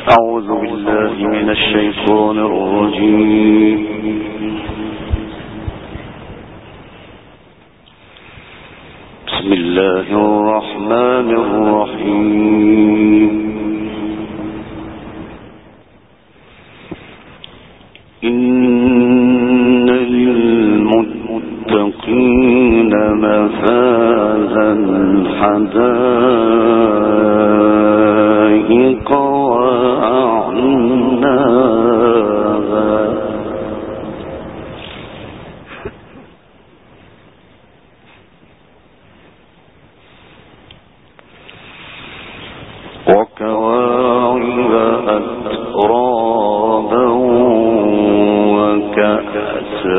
أعوذ بالله من الشيطان الرجيم. بسم الله الرحمن الرحيم. إن للمتقين مفازا حدائق وكواعب أترابا وكأسا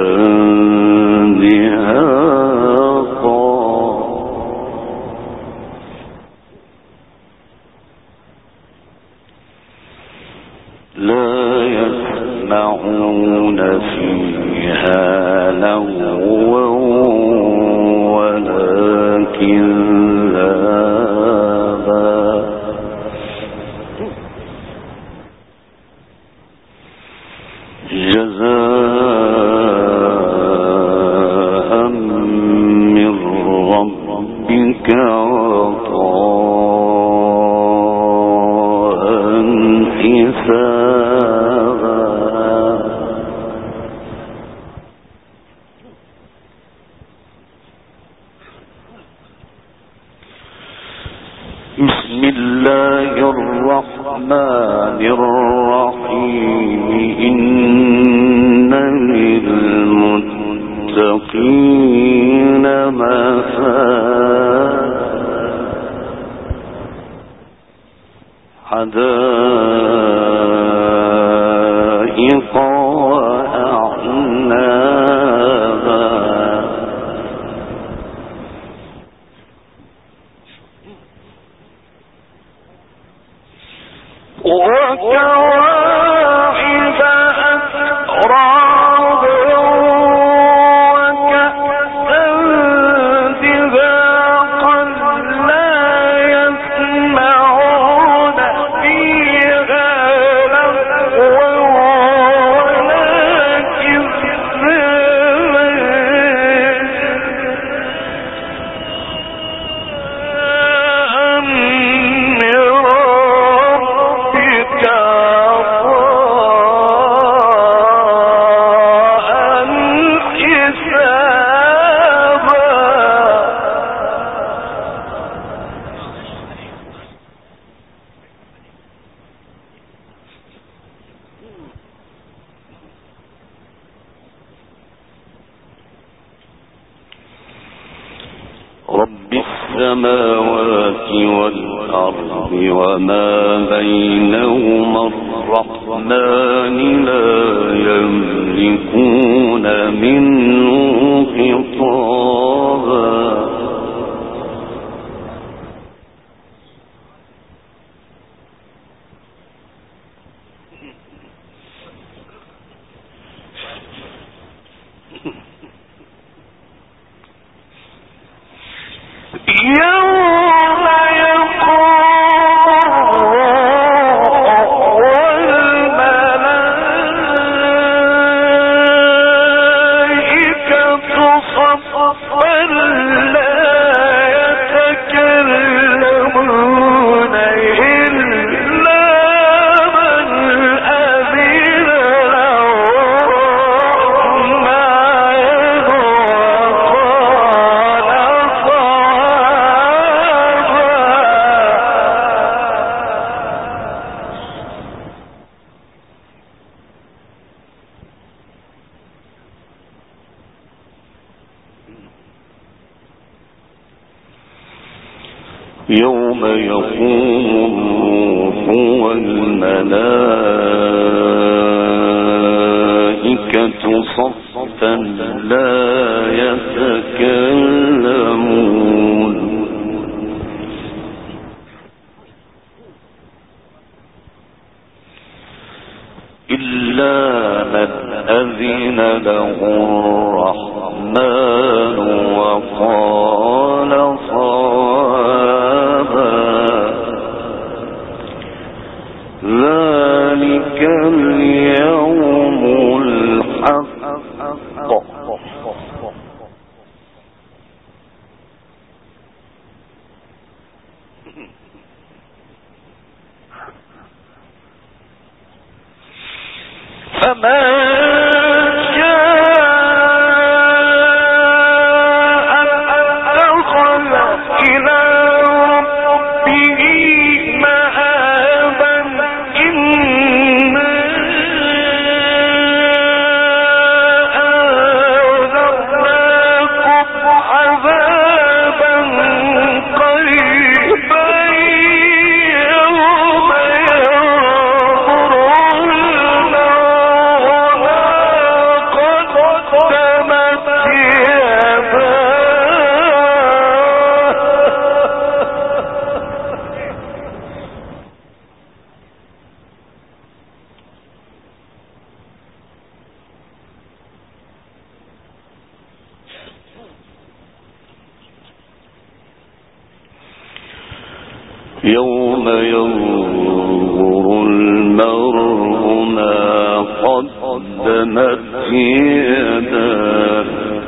دهاقا لا يسمعون فيها لغوا ولا كذابا جزاء من ربك عطاء حسابا. بسم الله الرحمن الرحيم. إن للمتقين حدائق وأعنابا وكواعب أترابا وكأسا دهاقا لا يسمعون فيها لغوا ولا كذابا رب السماوات والأرض وما بينهما الرحمن لا يملكون منه خطابا. يوم يقوم والملائكة صفا لا يتكلمون إلا من أذن له الرحمن وقال يوم يقوم الروح والملائكة صفا لا يتكلمون إلا من أذن له الرحمن وقال صوابا. ذلك اليوم الحق فمن يوم ينظر المرء ما قدمت يداه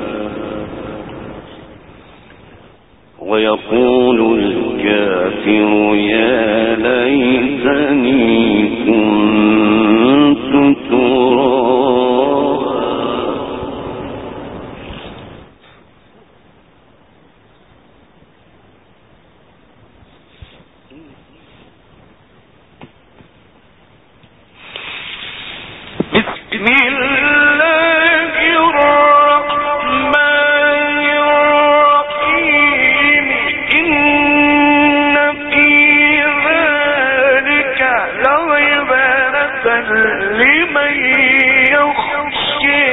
ويقول الكافر يا ليتني كنت ترابا بسم الله الرحمن الرحيم إن في ذلك لعبرة لمن يخشى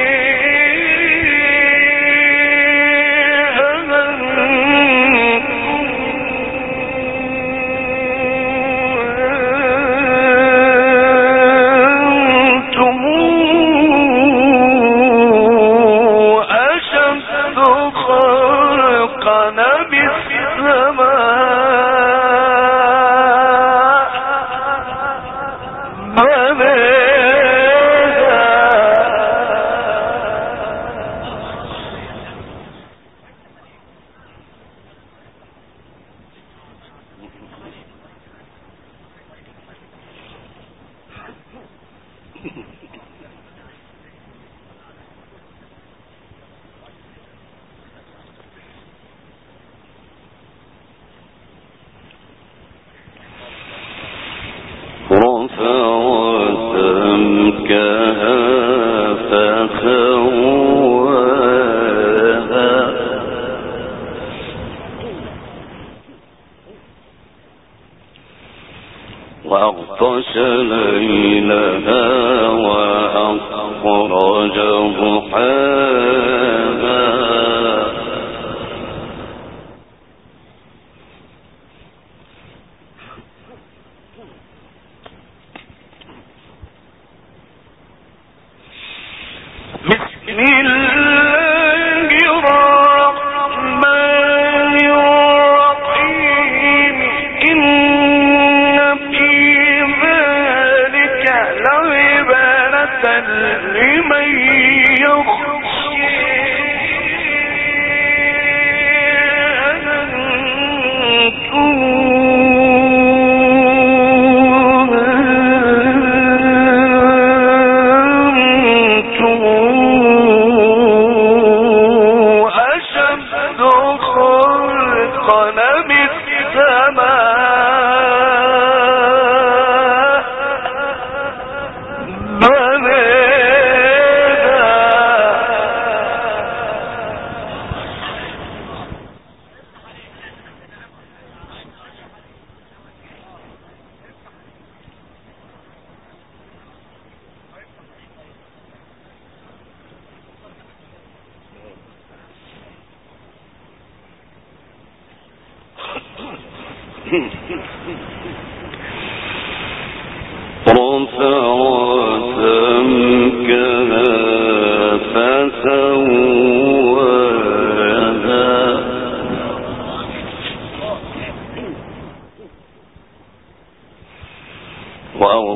وأغطش ليلها وأخرج ضحاها بسم الله الرحمن الرحيم إن في ذلك لعبرة لمن يخشى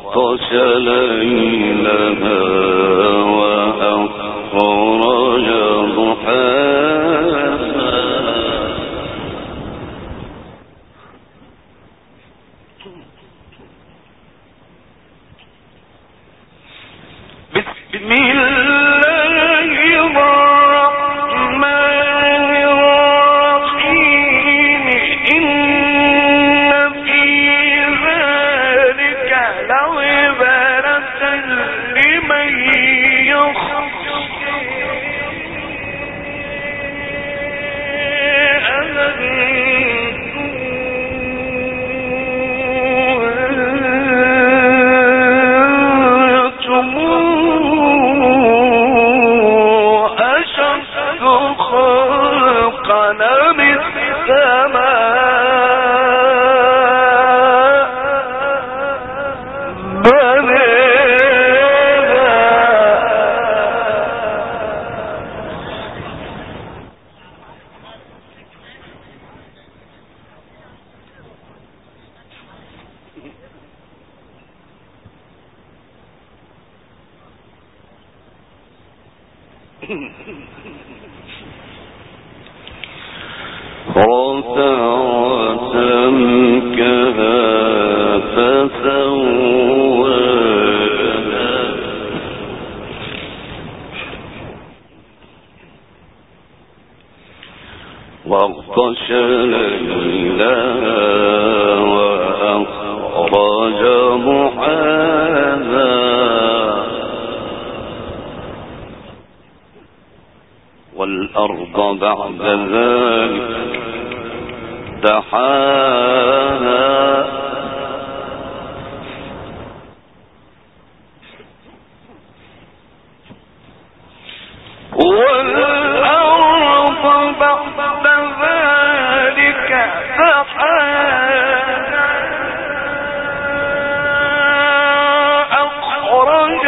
وأغطش ليلها وأخرج ضحاها بسم الله الرحمن الرحيم إن في ذلك لعبرة لمن يخشى وأغطش ليلها وأخرج ضحاها والأرض بعد ذلك دحاها والأرض بعد ذلك دحاها أخرج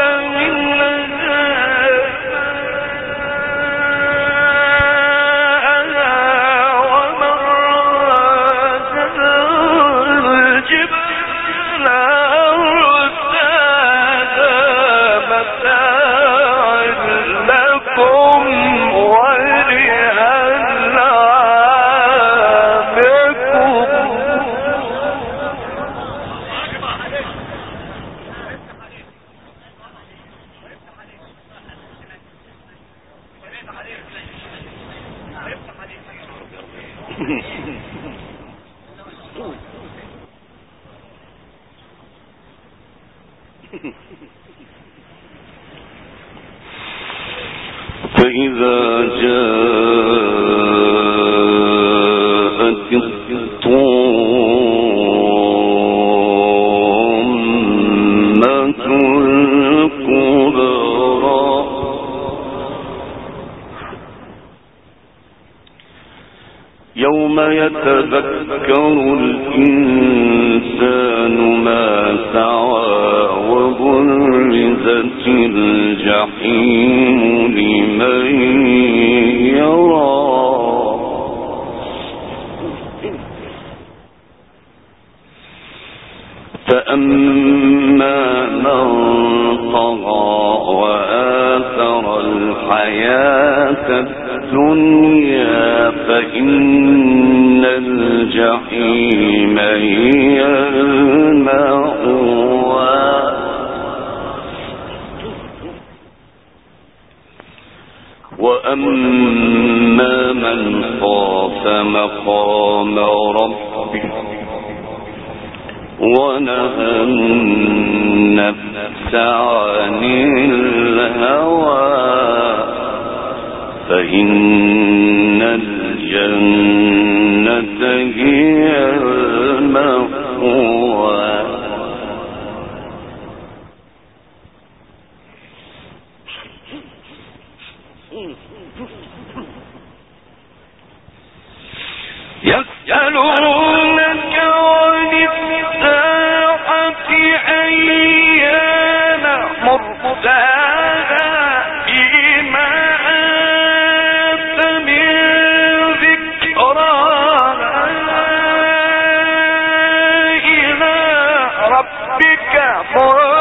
فإذا جاءت الطامة الكبرى يوم يتذكر الإنسان ما سعى وبرزت الجحيم لمن يرى فأما من طغى وآثر الحياة الدنيا فإن الجحيم هي المأوى وأما من خاف مقام ربه ونهى النفس عن الهوى فإن الجنة هي المأوى يسألونك عن الساعة أيان مرساها فيما أنت من ذكراها إلى ربك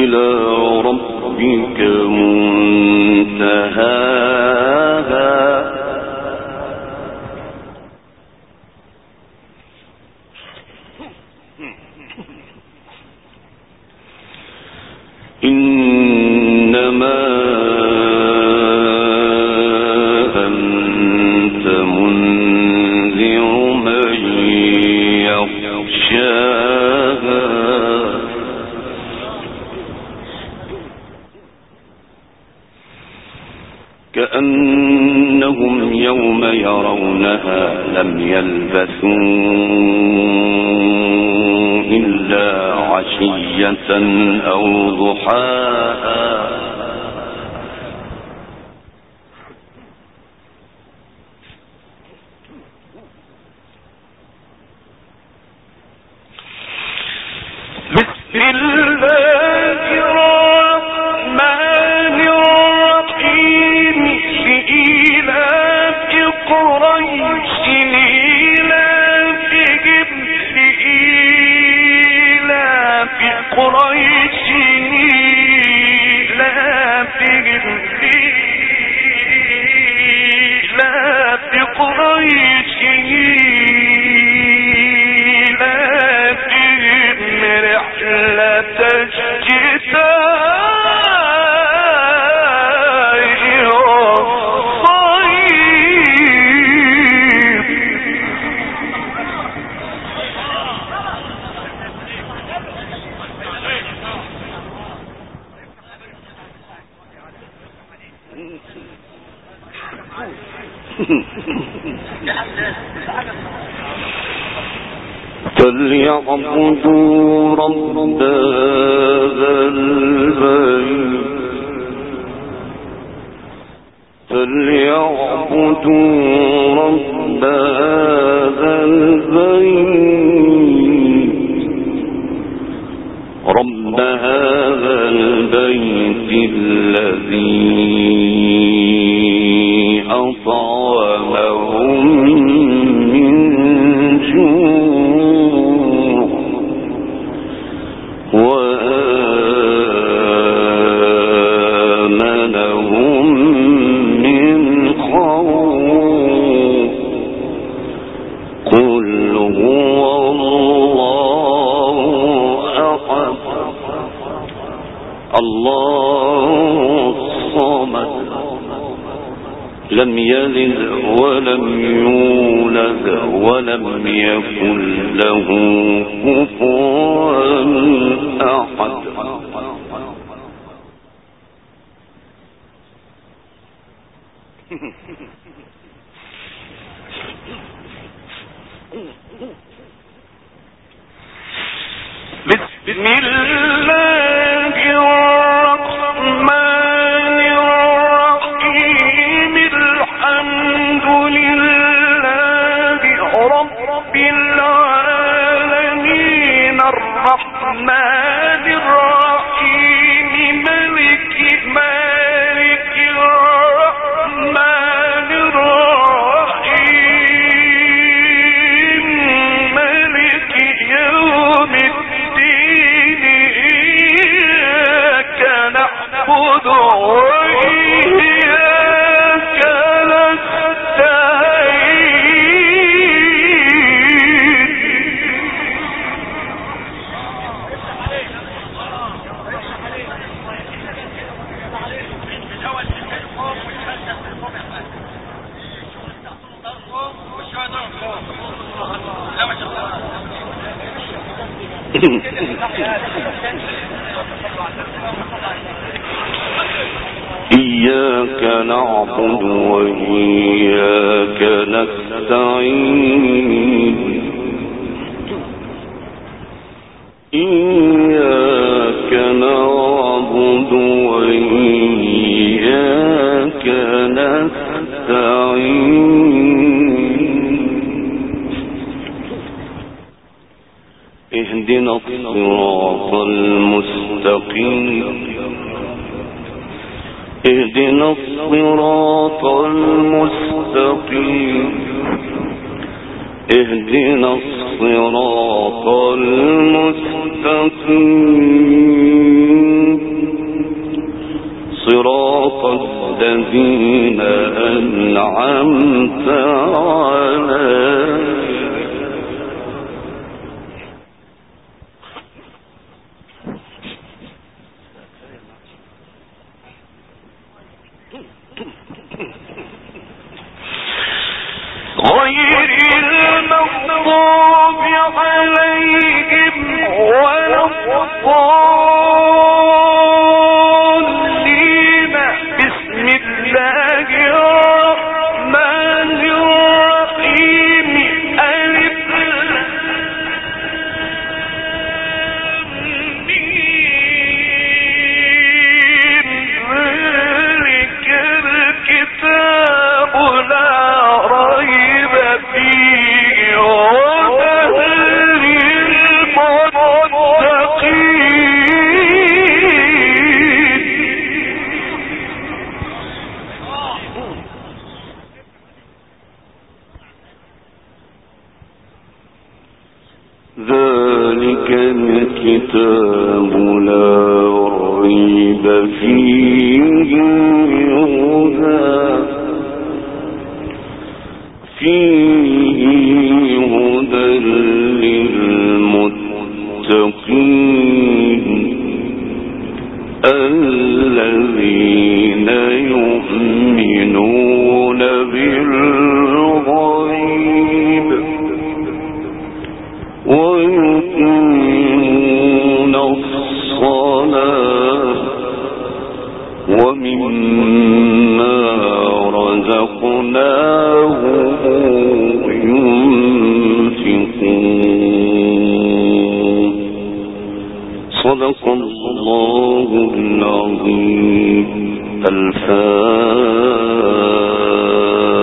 إلى ربك منتهاها إنما أنت منذر من يخشاها كأنهم يوم يرونها لم يلبثوا إلا عشية أو ضحاها بسم الله الرحمن الرحيم لإيلاف قريش فليعبدوا رب هذا البيت رب هذا البيت الذي أطعمهم من جوع وآمنهم من خوف قل هو الله أحد الله الصمد لم يلد ولم يولد ولم يكن له كفوا أحد بسم الله الرحمن الرحيم الحمد لله رب العالمين الرحمن الرحيم مالك الرحمن الرحيم مالك يوم الدين إياك نعبد وإياك نستعين إياك نعبد وإياك نستعين إياك نعبد وإياك نستعين اهدنا الصراط المستقيم اهدنا الصراط المستقيم اهدنا الصراط المستقيم صراط الذين أنعمت عليهم غير المغضوب عليهم ولا الضالين. بسم الله الرحمن الرحيم. ألف ذلك الكتاب لا ريب فيه وهدى للمتقين. ذلك الكتاب لا ريب فيه هدى للمتقين الذين يؤمنون بالغيب ويقيمون الصلاة ومما رزقناهم ينفقون. صدق الله العظيم. الفاتحة.